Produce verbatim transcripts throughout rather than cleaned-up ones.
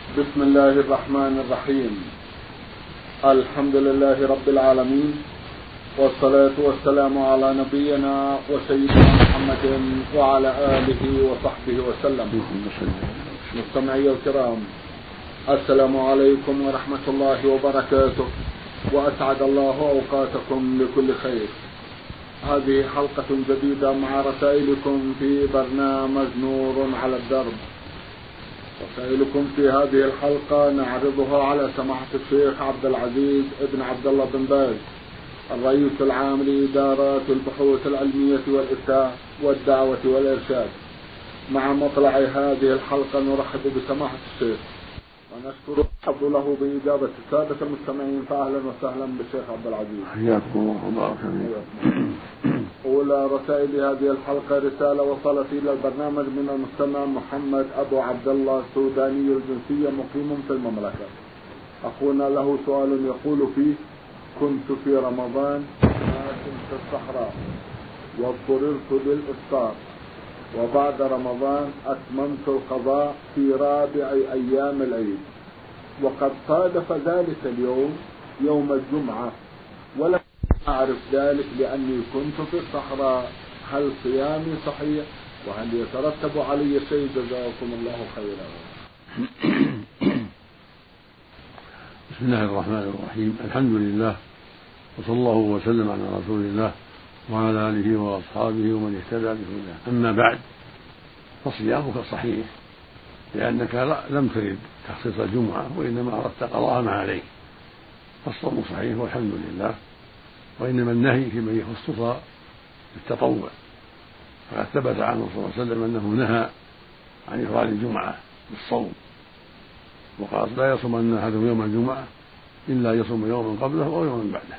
بسم الله الرحمن الرحيم. الحمد لله رب العالمين، والصلاة والسلام على نبينا وسيدنا محمد وعلى آله وصحبه وسلم. مستمعي الكرام، السلام عليكم ورحمة الله وبركاته، وأسعد الله أوقاتكم بكل خير. هذه حلقة جديدة مع رسائلكم في برنامج نور على الدرب. رسائلكم في هذه الحلقة نعرضها على سماحة الشيخ عبد العزيز ابن عبد الله بن باز، الرئيس العام لإدارات البحوث العلمية والإفتاء والدعوة والإرشاد. مع مطلع هذه الحلقة نرحب بسماحة الشيخ ونشكر الحظ له بإجابة السادة المستمعين، فأهلا وسهلا بالشيخ عبد العزيز. حياكم الله وبارك فيكم. أولى رسائل هذه الحلقة رسالة وصلت إلى البرنامج من المستمع محمد أبو عبد الله السوداني الجنسية مقيم في المملكة. أخونا له سؤال يقول فيه: كنت في رمضان ماشٍ في الصحراء واضطررت للإفطار، وبعد رمضان أتممت القضاء في رابع أيام العيد، وقد صادف ذلك اليوم يوم الجمعة، ولم أعرف ذلك لأني كنت في الصحراء. هل صيامي صحيح؟ وهل يترتب علي شيء؟ جزاكم الله خيرا. بسم الله الرحمن الرحيم. الحمد لله، وصلى الله وسلم على رسول الله وعلى آله وأصحابه ومن اهتدى بهداه. أما بعد، فصيامك صحيح لأنك لم ترد تخصيص الجمعة، وإنما أردت قضاء ما عليك، فالصوم صحيح والحمد لله. وإنما النهي في من يخصص بالتطوع، فقد ثبت عنه صلى الله عليه وسلم أنه نهى عن إفراد الجمعة بالصوم، وقال: لا يصومن أحدكم يوم الجمعة إلا يصوم يوما قبله أو يوما بعده.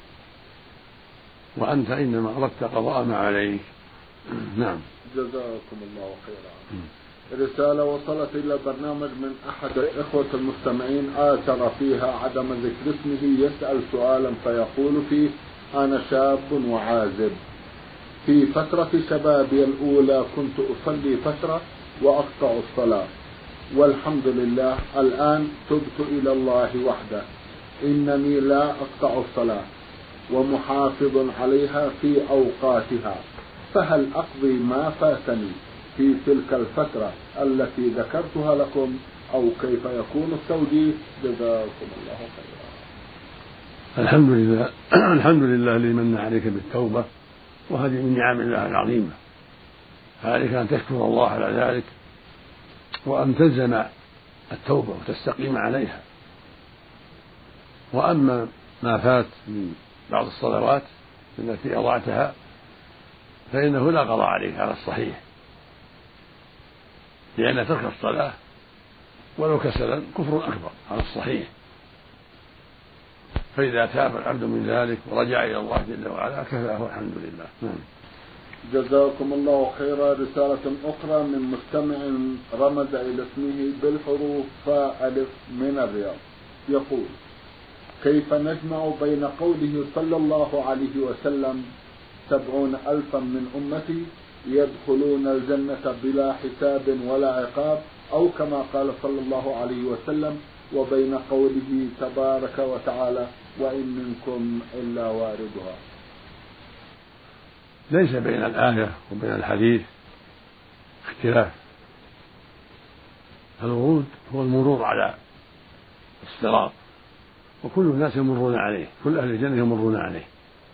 وأنت إنما أردت قضاء ما عليك. نعم. جزاكم الله خيرا. رسالة وصلت إلى البرنامج من أحد الإخوة المستمعين آثر فيها عدم ذكر اسمه، يسأل سؤالا فيقول فيه: أنا شاب وعازب، في فترة شبابي الأولى كنت أصلي فترة وأقطع الصلاة، والحمد لله الآن تبت إلى الله وحده، إنني لا أقطع الصلاة ومحافظ عليها في أوقاتها، فهل أقضي ما فاتني في تلك الفترة التي ذكرتها لكم، أو كيف يكون التوجيه؟ جزاكم الله خيرا. الحمد لله. الحمد لله الذي من عليك بالتوبة، وهذه من نعم الله العظيمة، فعليك أن تشكر الله على ذلك، وأن تلزم التوبة وتستقيم عليها. وأما ما فات من بعض الصلوات التي أضعتها فإنه لا قضاء عليك على الصحيح، لأن ترك الصلاة ولو كسلا كفر أكبر على الصحيح، فإذا تاب العبد من ذلك ورجع إلى الله جل وعلا كفاه الحمد لله. نعم. جزاكم الله خيرا. رسالة أخرى من مستمع رمز إلى اسمه بالحروف فاء ألف من الرياض، يقول: كيف نجمع بين قوله صلى الله عليه وسلم: سبعون ألفا من أمتي يدخلون الجنة بلا حساب ولا عقاب، أو كما قال صلى الله عليه وسلم، وبين قوله تبارك وتعالى: وإن منكم إلا واردها؟ ليس بين الآية وبين الحديث اختلاف. الورود هو المرور على الصراط، وكل الناس يمرون عليه، كل أهل الجنة يمرون عليه،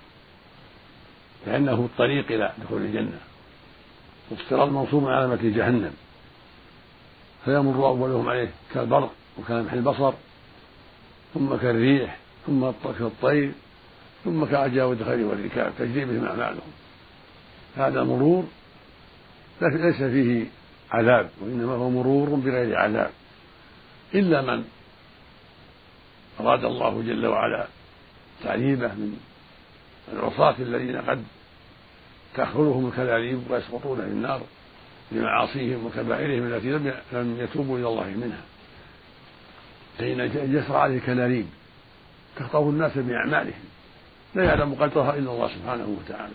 لأنه الطريق إلى دخول الجنة، والصراط منصوب على علامة جهنم، فيمر أولهم عليه كالبرق وكلمح البصر، ثم كالريح، ثم كالطير، ثم كعجاوة الخيل والركاب تجري بهم أعمالهم. هذا مرور ليس فيه عذاب، وإنما هو مرور بغير عذاب، إلا من أراد الله جل وعلا تعذيبه من العصاة الذين قد تأخذهم الكلاليب ويسقطون في النار لمعاصيهم وكبائرهم التي لم يتوبوا إلى الله منها، فإن يسرع عليه الكلاليب تخطف الناس بأعمالهم لا يعلم قدرها إلا الله سبحانه وتعالى.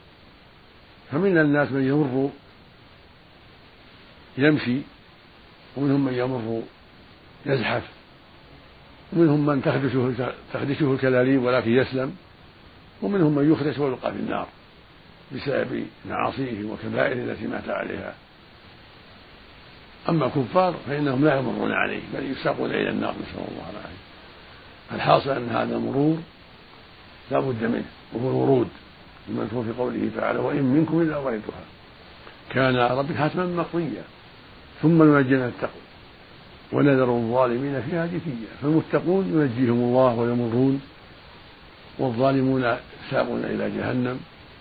فمن الناس من يمر يمشي ومنهم من يمر يزحف، ومنهم من تخدشه تخدشه الكلاليب ولكن يسلم، ومنهم من يخدش ويلقى في النار بسبب معاصيه وكبائر التي مات عليها. أما الكفار فإنهم لا يمرون عليه بل يساقون إلى النار، نسأل الله العافية. الحاصل أن هذا المرور لا بد منه، وهو الورود المذكور في قوله تعالى: وإن منكم إلا واردها كان ربك حتما مقضيا ثم ننجي من اتقوا ونذر الظالمين فيها جثيا. فالمتقون ينجيهم الله ويمرون، والظالمون ساقون إلى جهنم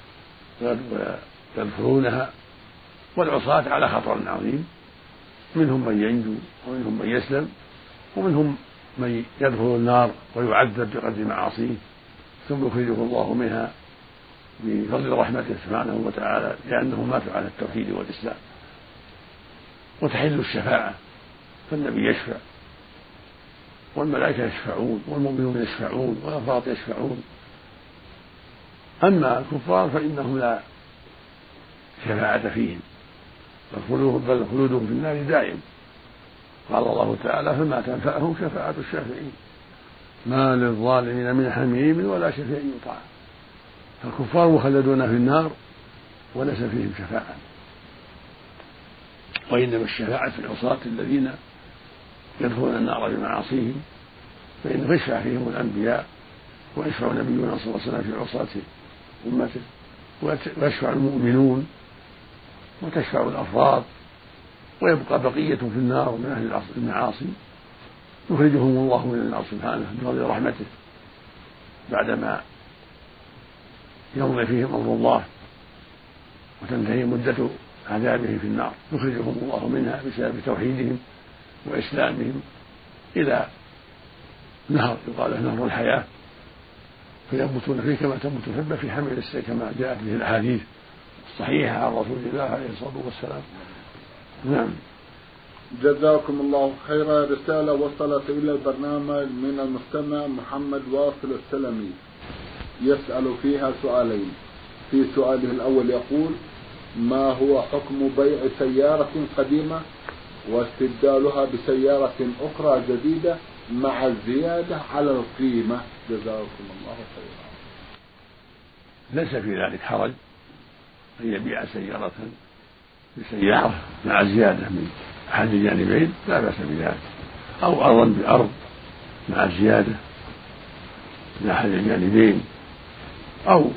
ويدخلونها، والعصاة على خطر عظيم، منهم من ينجو ومنهم من يسلم، ومنهم من يدخل النار ويعذب بقدر معاصيه ثم يخرجه الله منها بفضل رحمته سبحانه وتعالى لأنهم ماتوا على التوحيد والإسلام. وتحل الشفاعة، فالنبي يشفع والملائكة يشفعون والمؤمنون يشفعون والأفراط يشفعون. أما الكفار فإنهم لا شفاعة فيهم، بل خلودهم في النار دائم. قال الله تعالى: فما تنفعهم شفاعة الشافعين ما للظالمين من حميم ولا شفيع يطاع. فالكفار مخلدون في النار وليس فيهم شفاعة، وإنما الشفاعة في العصاة الذين يدخلون النار بمعاصيهم، فإنه يشفع فيهم الأنبياء، ويشفع نبينا صلى الله عليه وسلم في عصاة أمته، ويشفع المؤمنون، وتشفع الأفراد، ويبقى بقية في النار من أهل المعاصي يخرجهم الله من النار سبحانه بفضل رحمته بعدما يمضي فيهم أمر الله وتنتهي مدة عذابهم في النار، يخرجهم الله منها بسبب توحيدهم وإسلامهم إلى نهر يقال له نهر الحياة، فينبتون فيه كما تنبت الحبة في حمل السيل كما جاءت به الأحاديث الصحيحة عن رسول الله عليه الصلاة والسلام. نعم. جزاكم الله خيرا. رسالة وصلت إلى البرنامج من المستمع محمد واصل السلمي يسأل فيها سؤالين. في سؤاله الأول يقول: ما هو حكم بيع سيارة قديمة واستبدالها بسيارة أخرى جديدة مع الزيادة على القيمة؟ جزاكم الله خيرا. ليس في ذلك حرج أن يبيع سيارة بسيارة مع زيادة من أحد الجانبين، لا بأس بذلك، أو أرضا بأرض مع زيادة من أحد الجانبين، أو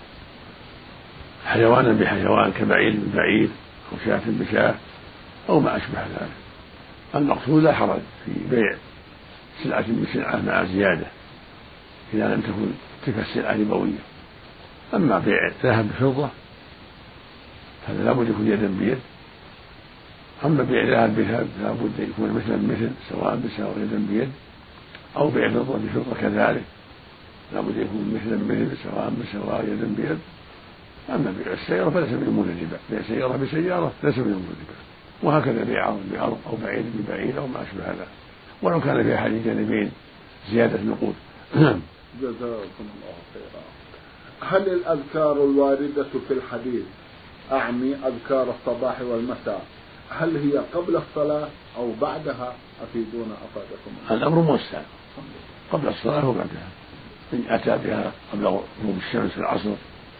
حيوانا بحيوان كبعير ببعير أو شاة بشاة أو ما أشبه ذلك. المقصود لا حرج في بيع سلعة بسلعة مع زيادة إذا لم تكن تلك السلعة ربوية. أما بيع ذهب بفضة هذا لا بد يكون يدا بيد. أما بيع ذهب بذهب لا بد يكون مثلا مثل سواء بسواء يدا بيد، أو بيع فضة بفضة كذلك لا بد يكون مثلا مثل سواء بسواء يدا بيد. أما بيع السيارة فليس من أمور الربا، بيع سيارة بسيارة ليس من أمور الربا، وهكذا بيع أرض بأرض أو بعير ببعير أو ما أشبه هذا، ولو كان في أحد الجانبين زيادة نقود. جزاكم الله خيرا. هل الأذكار الواردة في الحديث، أعني أذكار الصباح والمساء، هل هي قبل الصلاة أو بعدها؟ أفيدونا أفادكم الله. الأمر موسع، قبل الصلاة وبعدها، إن أتى بها قبل غروب الشمس في العصر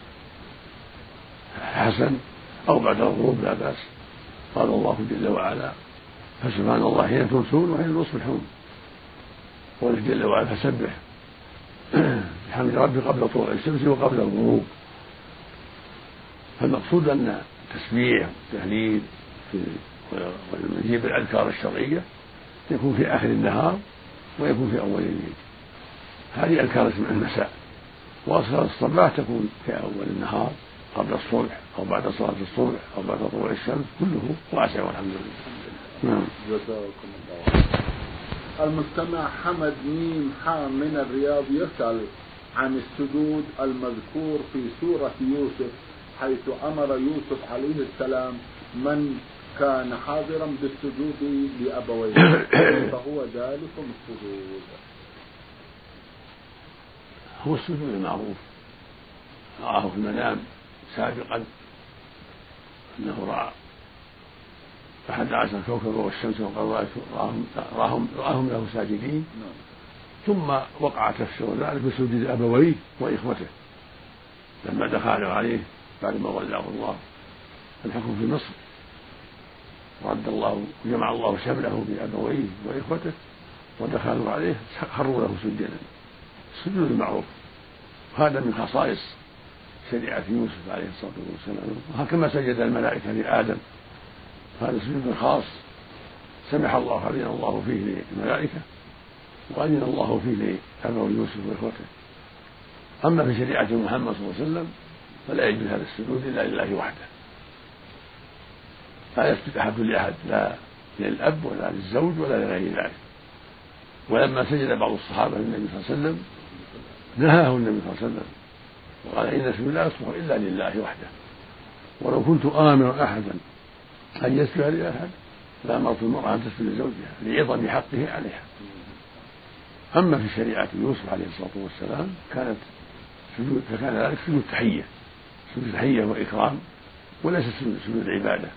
حسن، أو بعد الغروب لا بأس. قال الله جل وعلا: فسبحان الله حين تمسون وحين تصبحون، قوله جل وعلا: فسبح بحمد ربك قبل طلوع الشمس وقبل الغروب. فالمقصود أن التسبيح والتهليل ونجيب الأذكار الشرعية يكون في آخر النهار ويكون في أول الليل، هذه أذكار المساء. وأذكار الصباح تكون في أول النهار قبل الصبح أو بعد صلاة الصبح أو بعد طلوع الشمس، كله واسع والحمد لله. نعم. جزاكم الله. المستمع حمد ميم حام من الرياض يسأل عن السجود المذكور في سورة يوسف، حيث أمر يوسف عليه السلام من كان حاضرا بالسجود لأبويه، فهو ذلك السجود. هو السجود المعروف، رآه في المنام سابقا أنه رأى أحد عشر كوكبا والشمس والقمر رآهم, رآهم, رآهم له ساجدين. ثم وقع تفسير ذلك بسجود أبويه وإخوته لما دخلوا عليه بعد ما ولاه الله الحكم في مصر، ورد الله وجمع الله شمله بأبويه وإخوته ودخلوا عليه خروا له سجدا، السجود المعروف. هذا من خصائص شريعة يوسف عليه الصلاة والسلام، وكما سجد الملائكة لآدم، هذا سجود خاص سمح الله أذن الله فيه للملائكة وأذن الله فيه لأبوي يوسف وإخوته. أما في شريعة محمد صلى الله عليه وسلم فلا يجوز هذا السجود إلا لله وحده، لا يسجد أحد لأحد، لا للأب ولا للزوج ولا لغير ذلك. ولما سجد بعض الصحابة للنبي صلى الله عليه وسلم نهاه النبي صلى الله عليه وسلم وقال إن السجود لا يصلح إلا لله وحده، ولو كنت آمر أحدا أن يسجد لأحد لأمرت المرأة أن تسجد لزوجها لعظم حقه عليها. أما في شريعة يوسف عليه الصلاة والسلام كانت سجود فكان ذلك سجود تحية، سجود تحية وإكرام وليس سجود عبادة،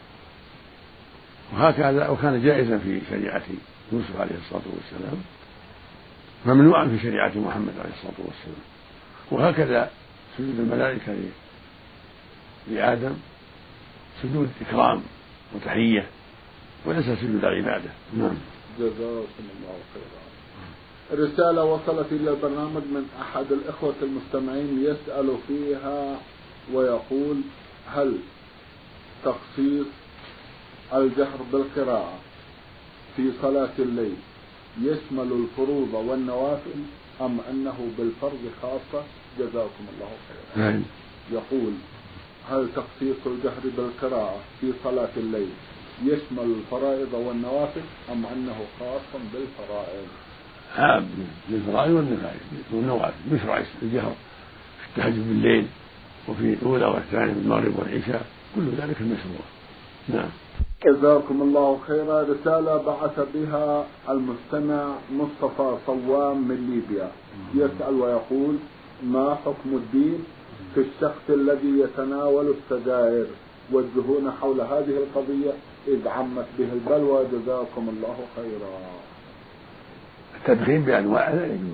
وهكذا وكان جائزا في شريعة يوسف عليه الصلاة والسلام ممنوعا في شريعة محمد عليه الصلاة والسلام. وهكذا سجود الملائكة لآدم سجود إكرام وتحية وليس سجود عبادة. نعم. جزاكم الله خيرا. رسالة وصلت إلى البرنامج من أحد الإخوة المستمعين يسأل فيها ويقول: هل تخصيص الجهر بالقراءة في صلاة الليل يشمل الفروض والنوافل أم أنه بالفرض خاصة؟ جزاكم الله خيرا. نعم. يقول: هل تخصيص الجهر بالقراءة في صلاة الليل يشمل الفرائض والنوافل أم أنه خاص بالفرائض؟ عام بالفرائض والنوافل، يشرع الجهر في التهجد بالليل وفي الأولى والثانية من المغرب والعشاء، كل ذلك المشروع. نعم. جزاكم الله خيرا. رسالة بعث بها المستمع مصطفى صوام من ليبيا يسأل ويقول: ما حكم الدين في الشخص الذي يتناول السجائر؟ وجهونا حول هذه القضية إذ عمت به البلوى، جزاكم الله خيرا. التدخين بأنواعه لا يجوز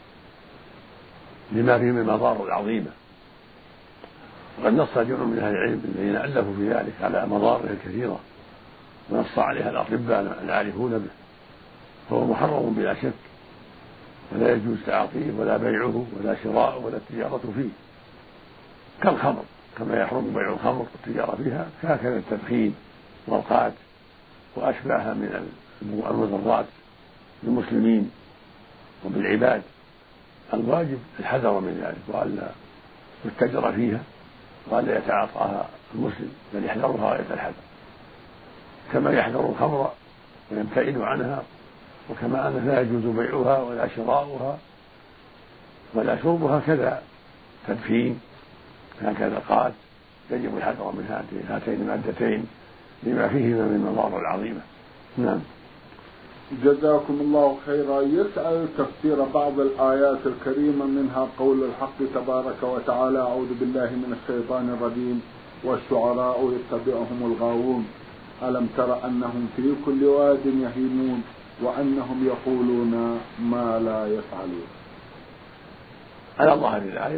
لما فيه من المضار العظيمة، وقد نص جمع من أهل العلم الذين ألفوا في ذلك على مضاره الكثيرة ونص عليها الأطباء العارفون به، فهو محرم بلا شك، ولا يجوز تعاطيه ولا بيعه ولا شراءه ولا التجارة فيه، كالخمر كما يحرم بيع الخمر والتجارة فيها، هكذا التدخين والقات وأشباهها من المضرات بالمسلمين وبالعباد. الواجب الحذر من ذلك وألا يتجر فيها وألا يتعاطاها المسلم، بل يحذرها غاية الحذر، كما يحذر الخمر ويبتعد عنها، وكما أن لا يجوز بيعها ولا شراؤها ولا شربها، كذا تدخين هكذا قات يجب الحذر من هاتين المادتين لما فيهما من المضار العظيمة. نعم. جزاكم الله خيرا. يسأل تفسير بعض الآيات الكريمة منها قول الحق تبارك وتعالى: أعوذ بالله من الشيطان الرجيم والشعراء يتبعهم الغاوون ألم تر أنهم في كل واد يهيمون وأنهم يقولون ما لا يفعلون. على ظاهر الآية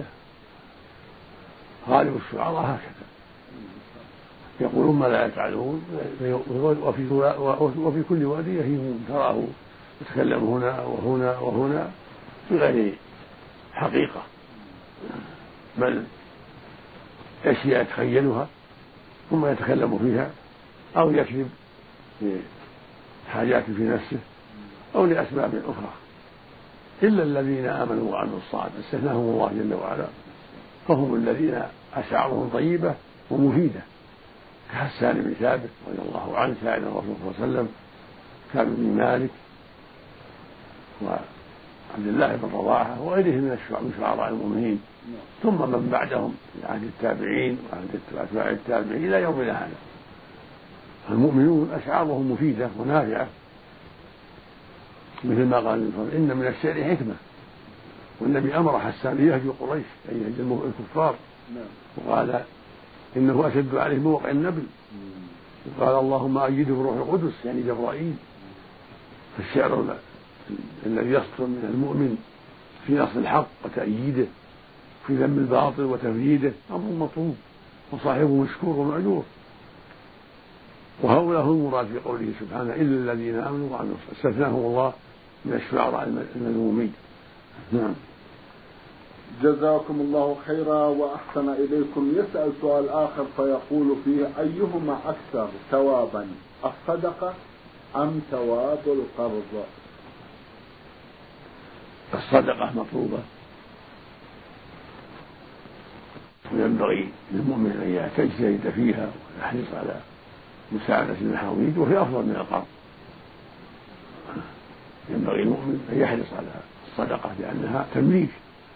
غالب الشعراء هكذا يقولون ما لا يفعلون، وفي, وفي كل واد يهيمون، تراه يتكلم هنا وهنا وهنا بغير حقيقة، بل أشياء يتخيلها ثم يتكلم فيها أو يكذب لحاجات في نفسه أو لأسباب أخرى. إلا الذين آمنوا وعملوا الصالحات استثناهم الله جل وعلا، فهم الذين أشعارهم طيبة ومفيدة، كحسان بن ثابت رضي الله عنه سائل الرسول صلى الله عليه وسلم، كعب بن مالك وعبد الله بن رواحة وغيرهم من شعراء المؤمنين، ثم من بعدهم في عهد التابعين وعهد أتباع التابعين إلى يومنا هذا. المؤمنون أشعارهم مفيدة ونافعة، مثل ما قال إن من الشعر حكمة، والنبي أمر حسان ليهجو قريش أي يهجو الكفار، وقال إنه أشد عليه موقع النبل، قال اللهم أيده بروح القدس يعني جبرائيل. فالشعر الذي يصدر من المؤمن في نصر الحق وتأييده في ذم الباطل وتفريده أمر مطلوب وصاحبه مشكور ومأجور. وهؤلاء هم المراد في قوله سبحانه إلا الذين آمنوا وعملوا الصالحات استثناهم الله من الشعراء المذمومين. نعم. جزاكم الله خيرا وأحسن إليكم. يسأل سؤال آخر فيقول فيه أيهما أكثر ثوابا الصدقة أم ثواب القرض؟ الصدقة مطلوبة وينبغي للمؤمن أن يجتهد فيها ويحرص على مساعدة المحاويج، وهي أفضل من القرض. ينبغي المؤمن أن يحرص على الصدقة لأنها تمليك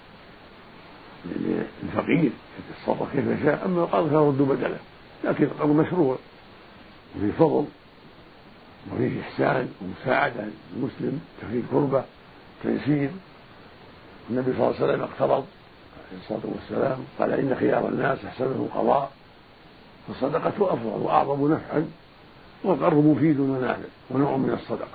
للفقير يتصرف كيف يشاء، أما القرض فيرد بدله، لكن القرض مشروع وفيه فضل وفيه إحسان ومساعدة للمسلم، تفريج كربة، تيسير. النبي صلى الله عليه وسلم اقترض عليه الصلاة والسلام قال إن خيار الناس أحسنهم قضاء، فالصدقة أفضل وأعظم نفعا، والقرض مفيد ونافع ونوع من الصدقة.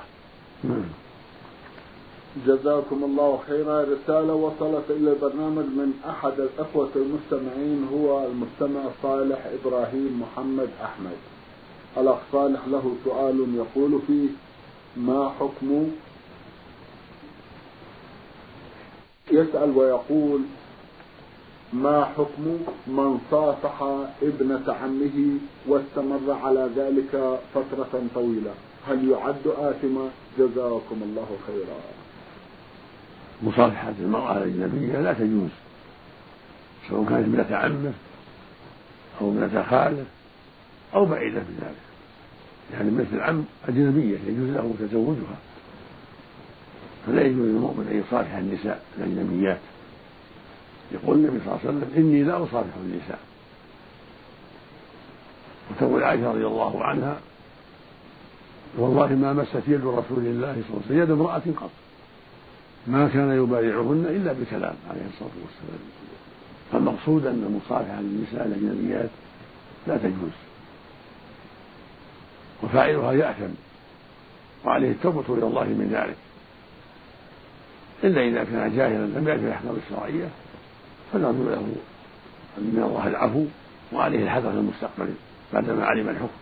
جزاكم الله خيرا. رسالة وصلت إلى البرنامج من أحد الأخوة المستمعين، هو المستمع صالح إبراهيم محمد أحمد. الأخ صالح له سؤال يقول فيه ما حكم، يسأل ويقول ما حكم من صافح ابنة عمه واستمر على ذلك فترة طويلة، هل يعد آثما؟ جزاكم الله خيرا. مصافحة المرأة الأجنبية لا تجوز، سواء كانت ابنة عمه أو ابنة خاله أو بعيدة من ذلك، يعني ابنة العم أجنبية يجوز له تزوجها، فلا يجوز للمؤمن أن يصافح النساء الأجنبيات. يقول النبي صلى الله عليه وسلم إني لا أصافح النساء. وتقول عائشة رضي الله عنها والله ما مست يد رسول الله صلى الله عليه وسلم يد امرأة قط، ما كان يبايعهن إلا بكلام عليه الصلاة والسلام. فالمقصود أن المصافحة للنساء الأجنبيات لا تجوز، وفاعلها يأثم وعليه التوبة إلى الله من ذلك، إلا إذا كان جاهلا لم يعرف الأحكام الشرعية فنرجو له من الله العفو وعليه الحذر في المستقبل بعدما علم الحكم،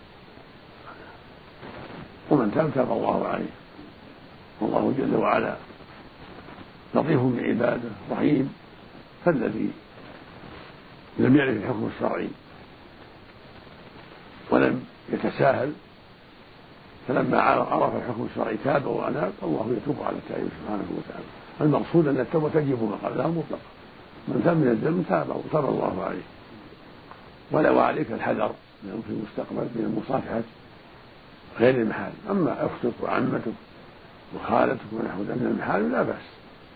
ومن تاب تاب الله عليه، والله جل وعلا لطيف بعباده رحيم. فالذي لم يعرف الحكم الشرعي ولم يتساهل فلما عرف الحكم الشرعي تاب وأناب، الله يتوب على التائب سبحانه وتعالى. المقصود أن التوبة تجب ما قبلها مطلقا، من تاب من الذنب تاب وتاب الله عليه. ولو عليك الحذر في المستقبل من المصافحة غير المحال، أما أختك وعمتك وخالتك ونحو ذلك من المحال لا بأس.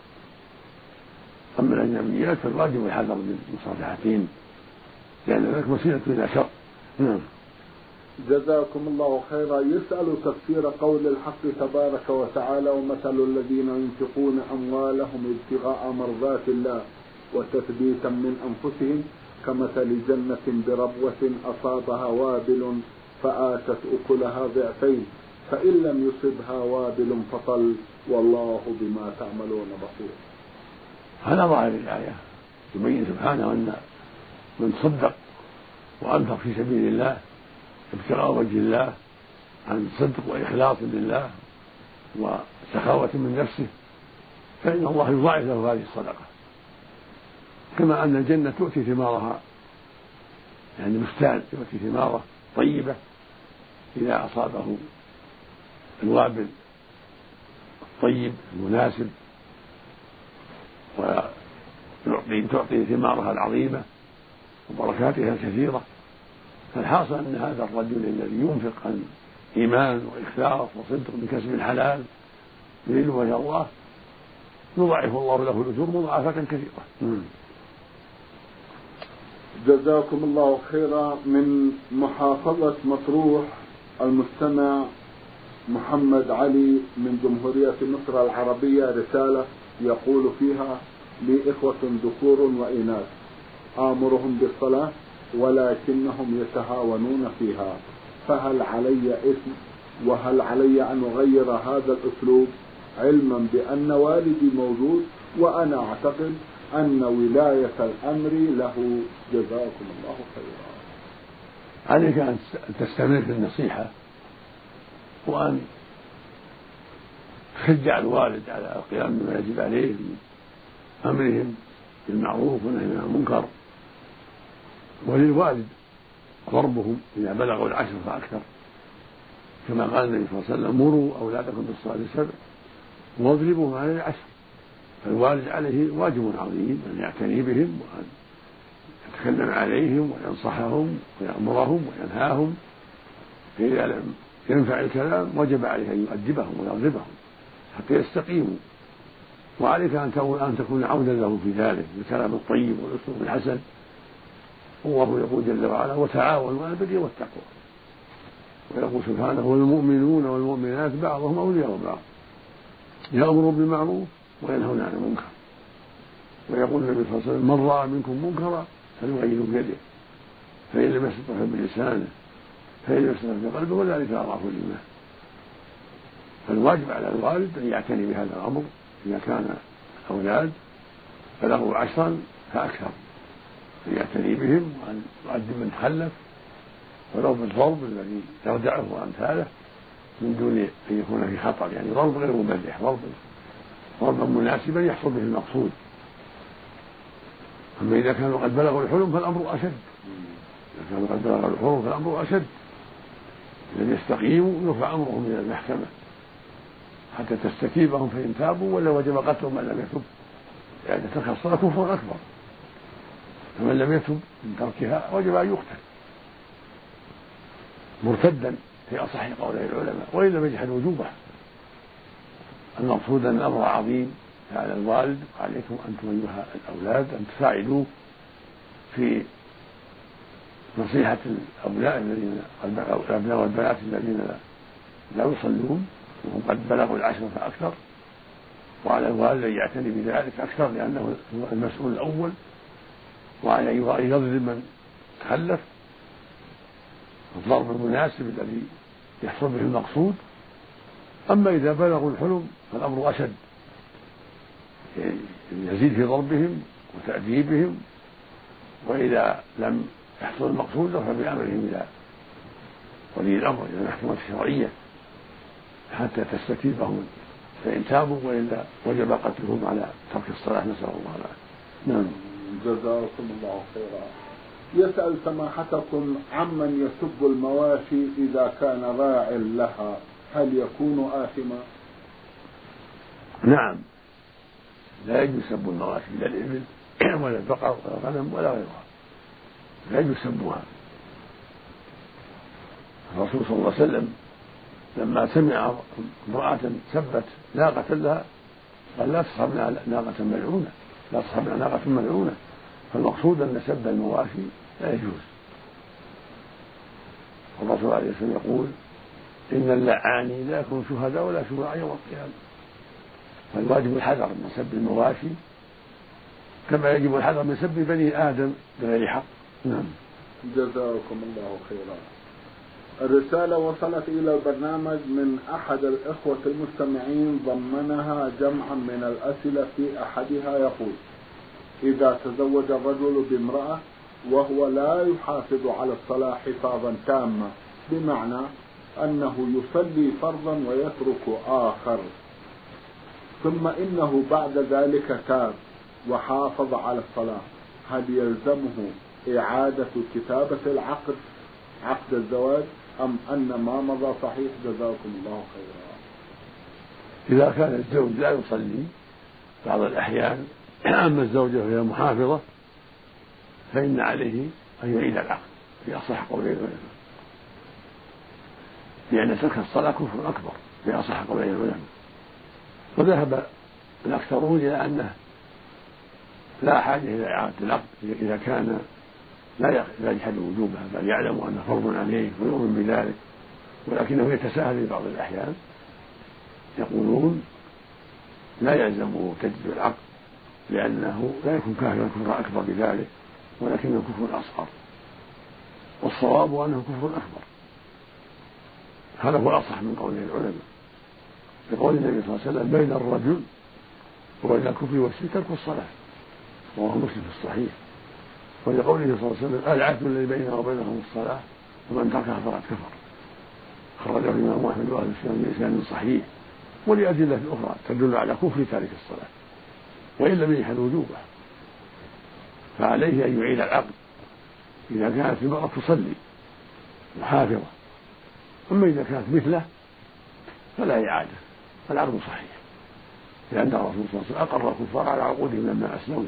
أما الأجنبيات فالواجب الحذر من مصافحتهم لأن ذلك وسيلة إلى شر. نعم. جزاكم الله خيرا. يسأل تفسير قول الحق تبارك وتعالى ومثل الذين ينفقون أموالهم ابتغاء مرضات الله وتثبيتا من أنفسهم كمثل جنة بربوة أصابها وابل فآتت أكلها ضعفين فإن لم يصبها وابل فطل والله بما تعملون بصير. هذا ظاهر الآية يبين سبحانه أن من صدق وأنفق في سبيل الله ابتغاء وجه الله عن صدق وإخلاص لله وسخاوة من نفسه فإن الله يضاعف له هذه الصدقة، كما أن الجنة تؤتي ثمارها، يعني بستان يؤتي ثماره طيبة إذا أصابه الوابل الطيب المناسب، وتعطي ثمارها العظيمة وبركاتها الكثيرة. فالحاصل أن هذا الرجل الذي ينفق عن إيمان وإخلاص وصدق بكسب الحلال يريد وجه الله يضاعف الله له الأجور مضاعفة كثيرة. جزاكم الله خيرا. من محافظة مطروح المستمع محمد علي من جمهورية مصر العربية رسالة يقول فيها لي إخوة ذكور وإناث آمرهم بالصلاة ولكنهم يتهاونون فيها، فهل علي إثم وهل علي أن أغير هذا الأسلوب علما بأن والدي موجود وأنا أعتقد أن ولاية الأمر له؟ جزاكم الله خيرا. عليك أن تستمر في النصيحة وأن تشجع الوالد على القيام بما يجب عليه من أمرهم بالمعروف والنهي عن المنكر، وللوالد ضربهم إذا بلغوا العشر فأكثر، كما قال النبي صلى الله عليه وسلم: مروا أولادكم بالصلاة سبع واضربوهم على العشر. فالوالد عليه واجب عظيم أن يعتني بهم وأن يتكلم عليهم وينصحهم ويأمرهم وينهاهم، فإذا لم ينفع الكلام وجب عليه أن يؤدبهم ويضربهم حتى يستقيموا. وعليك أن تكون عونا له في ذلك بالكلام الطيب والأسلوب الحسن. الله يقول جل وعلا: وتعاونوا على البر والتقوى. ويقول سبحانه: والمؤمنون والمؤمنات بعضهم أولياء بعض يأمرون بالمعروف وينهون عن المنكر. ويقول النبي صلى الله عليه وسلم: من رأى منكم منكرا فليغيره بيده، فإن لم يستطع بلسانه، فإن لم يستطع بقلبه، وذلك أضعف الإيمان. فالواجب على الوالد أن يعتني بهذا الأمر إذا كان الأولاد بلغوا عشرا فأكثر، أن يعتني بهم وأن يؤدب من تخلف ولو بالضرب الذي يردعه وأمثاله من دون أن يكون في خطر، يعني ضرب غير مبرح، ضرب ضربا مناسبا يحصل به المقصود. أما إذا كانوا قد بلغوا الحلم فالأمر أشد، إذا كانوا قد بلغوا الحلم فالأمر أشد، إذا يستقيموا يرفع أمرهم إلى المحكمة حتى تستتيبهم فإن تابوا، ولا وجب قتلهم من لم يتب، يعني ترك الصلاة كفر أكبر، فمن لم يتب من تركها وجب أن يقتل مرتدا في أصح قولي العلماء، وإن لم يجحد وجوبها. المقصود أن الأمر عظيم على الوالد، وعليكم أنتم أيها الأولاد أن تساعدوه في نصيحة الأبناء الذين الأبناء والبنات الذين لا يصلون وهم قد بلغوا العشر فأكثر، وعلى الوالد أن يعتني بذلك أكثر لأنه هو المسؤول الأول، وعلى أن يضرب من تخلف الضرب المناسب الذي يحصل به المقصود. أما إذا بلغوا الحلم فالأمر أشد، يزيد في ضربهم وتأديبهم، وإذا لم يحصل المقصود رفع بأمرهم إلى ولي الأمر إلى المحكمة الشرعية حتى تستتيبهم، فإن تابوا وإلا وجب قتلهم على ترك الصلاة، نسأل الله العافية. نعم. جزاكم الله خيرا. يسأل سماحتكم عمن يسب المواشي إذا كان راع لها، هل يكون آثما؟ نعم، لا يجوز سب المواشي لا الإبل ولا البقر ولا الغنم ولا غيرها، لا يجوز سبها. الرسول صلى الله عليه وسلم لما سمع امرأة سبت ناقة لها قال: لا تصحبنا ناقة ملعونة، لا تصحبنا ناقة ملعونة. فالمقصود أن سب المواشي لا يجوز. الرسول عليه الصلاة والسلام يقول: إن اللعانين لا يكونوا شهداء ولا شفعاء يوم القيامة. فالواجب الحذر من سب المواشي كما يجب الحذر من سب بني آدم بغير حق. نعم. جزاكم الله خيرا. الرسالة وصلت إلى البرنامج من أحد الإخوة المستمعين ضمنها جمعا من الأسئلة، في أحدها يقول: إذا تزوج الرجل بامرأة وهو لا يحافظ على الصلاة حفاظا تاما، بمعنى أنه يصلي فرضا ويترك آخر، ثم إنه بعد ذلك تاب وحافظ على الصلاة، هل يلزمه إعادة كتابة العقد عقد الزواج أم أن ما مضى صحيح؟ جزاكم الله خيرا. إذا كان الزوج لا يصلي بعض الأحيان أما الزوجة وهي محافظة فإن عليه أن يعيد العقد في أصح قولي العلماء، لأن ترك الصلاة كفر أكبر في أصح قولي العلماء. وذهب الأكثرون إلى أنه لا حاجة إلى إعادة العقد إذا كان لا يجحد وجوبها بل يعلم أنه فرض عليه ويؤمن بذلك، ولكنه يتساهل في بعض الأحيان. يقولون لا يلزمه تجديد العقد لأنه لا يكون كافرا كفر أكبر بذلك، ولكنه كفر أصغر، والصواب أنه كفر أكبر هذا هو الأصح من قوله العلماء، لقول النبي صلى الله عليه وسلم بين الرجل وبين الكفر والشرك ترك الصلاة، رواه مسلم في الصحيح. ولقوله صلى الله عليه وسلم العهد الذي بيننا وبينهم الصلاة ومن تركها فقد كفر، خرجه الإمام أحمد وأهل السنة بإسناد صحيح. ولأدلة أخرى تدل على كفر تارك الصلاة وإن لم يجحد وجوبه، فعليه أن يعيد العقد إذا كانت المرأة تصلي محافظة. أما إذا كانت مثله فلا إعادة، العقد صحيح، لأن الرسول صلى الله عليه وسلم أقر الكفار على عقودهم لما أسلموا.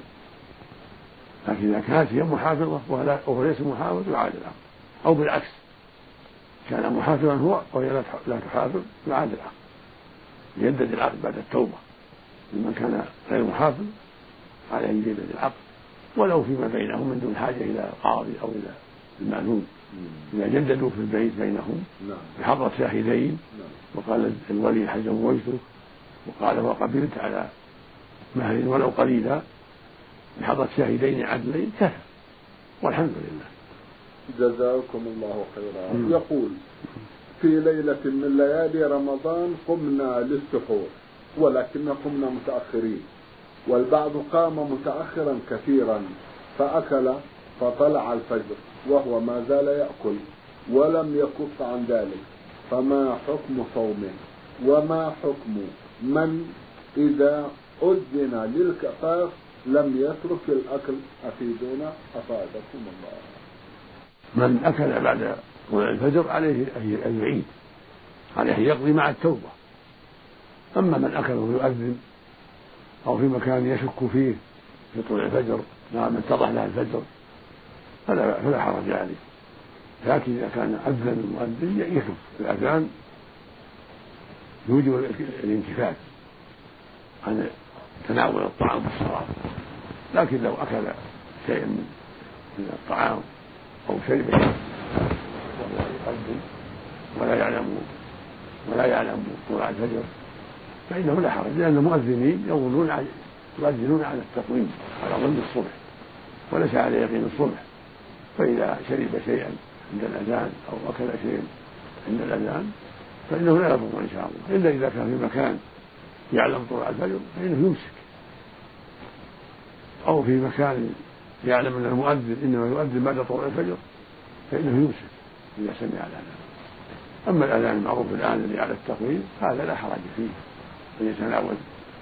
لكن إذا كانت هي محافظة وهو ليس محافظ يعاد العقد، أو بالعكس كان محافظا هو وهي لا تحافظ يعاد العقد، يجدد العقد بعد التوبة. لمن كان غير محافظ عليه أن يجدد العقد ولو فيما بينهم من دون حاجة إلى القاضي أو إلى المأذون، إذا جددوا في البيت بينهم بحضرة شاهدين وقال الولي زوجتك وقال وقبلت على مهر ولو قليلا بحضرة شاهدين عدلين كفى، والحمد لله. جزاكم الله خيرا. م. يقول في ليلة من ليالي رمضان قمنا للسحور ولكن قمنا متأخرين، والبعض قام متأخرا كثيرا فأكل فطلع الفجر وهو ما زال يأكل ولم يكف عن ذلك، فما حكم صومه؟ وما حكم من إذا أذن للكفاف لم يترك الأكل؟ أفيدونا أفادكم الله. من أكل بعد طلوع الفجر عليه أن يعيد، عليه أن يقضي مع التوبة. أما من أكل ويؤذن أو في مكان يشك فيه في طلوع الفجر ما من اتضح له الفجر فلا, فلا حرج عليه، لكن إذا كان أذن المؤذن يكف. الأذان يوجب الانكفاف عن تناول الطعام والشراب، لكن لو أكل شيئا من الطعام أو شرب شيئا وهو يؤذن ولا يعلم ولا يعلم طلوع الفجر فإنه لا حرج، لأن المؤذنين يظنون يؤذنون على التقويم على ظن الصبح وليس على يقين الصبح، فإذا شرب شيئا عند الأذان أو أكل شيئا عند الأذان فإنه لا يضر إن شاء الله، إلا إذا كان في مكان يعلم طلوع الفجر فإنه يمسك، أو في مكان يعلم أن المؤذن إنما يؤذن بعد طلوع الفجر فإنه يمسك إذا سمع الأذان. أما الأذان المعروف الآن الذي على التقويم هذا لا حرج فيه، أن يتناول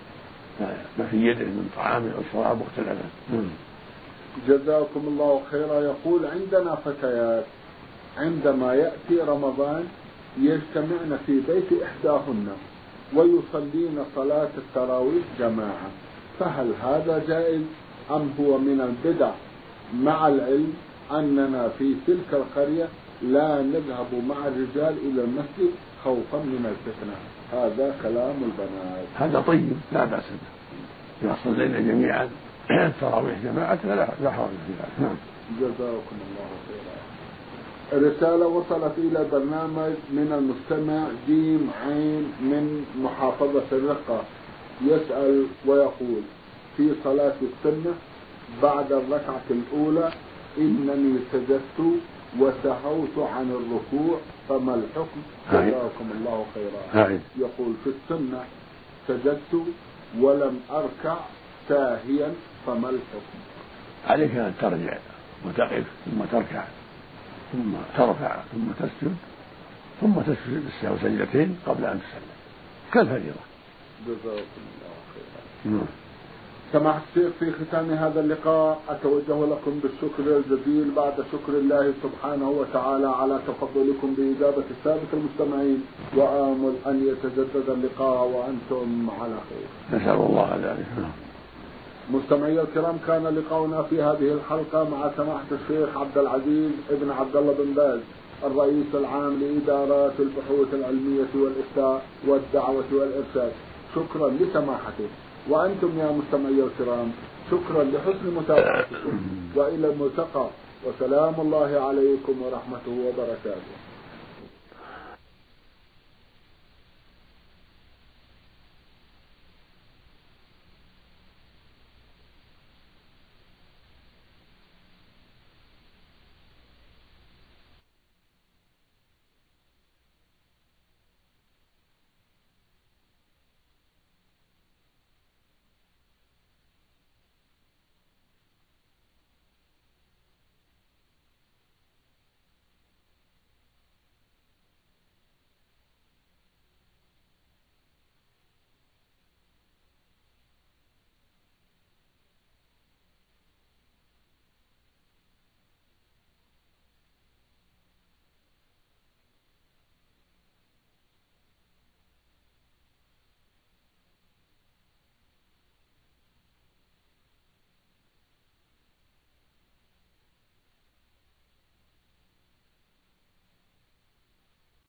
ما في يده من طعام أو شراب وقت الأذان. جزاكم الله خيرا. يقول عندنا فتيات عندما يأتي رمضان يجتمعن في بيت إحداهن ويصلين صلاة التراويح جماعة، فهل هذا جائز أم هو من البدع، مع العلم أننا في تلك القرية لا نذهب مع الرجال إلى المسجد خوفا من الفتنة؟ هذا كلام البنات. هذا طيب لا بأس به، إذا صلينا جميعا التراويح جماعة لا حرج في ذلك. جزاكم الله خيرا. رسالة وصلت إلى برنامج من المستمع جيم عين من محافظة الرقة، يسأل ويقول في صلاة السنة بعد الركعة الأولى إنني سجدت وسهوت عن الركوع فما الحكم؟ جزاكم الله خيرا. يقول في السنة سجدت ولم أركع ساهيا فما الحكم؟ عليك أن ترجع وتقف ثم تركع ثم ترفع ثم تسجد ثم تسجد السهو سجدتين قبل أن تسلم كالفريضة. جزاكم الله خيرا. سماحة الشيخ، في ختام هذا اللقاء أتوجه لكم بالشكر الجزيل بعد شكر الله سبحانه وتعالى على تفضلكم بإجابة السادة المستمعين، وآمل أن يتجدد اللقاء وأنتم على خير. نسأل الله ذلك. مستمعي الكرام، كان لقاؤنا في هذه الحلقة مع سماحة الشيخ عبد العزيز ابن عبد الله بن باز الرئيس العام لإدارات البحوث العلمية والإفتاء والدعوة والإرشاد. شكرا لسماحته، وأنتم يا مستمعي الكرام شكرا لحسن متابعتكم، وإلى الملتقى، وسلام الله عليكم ورحمته وبركاته.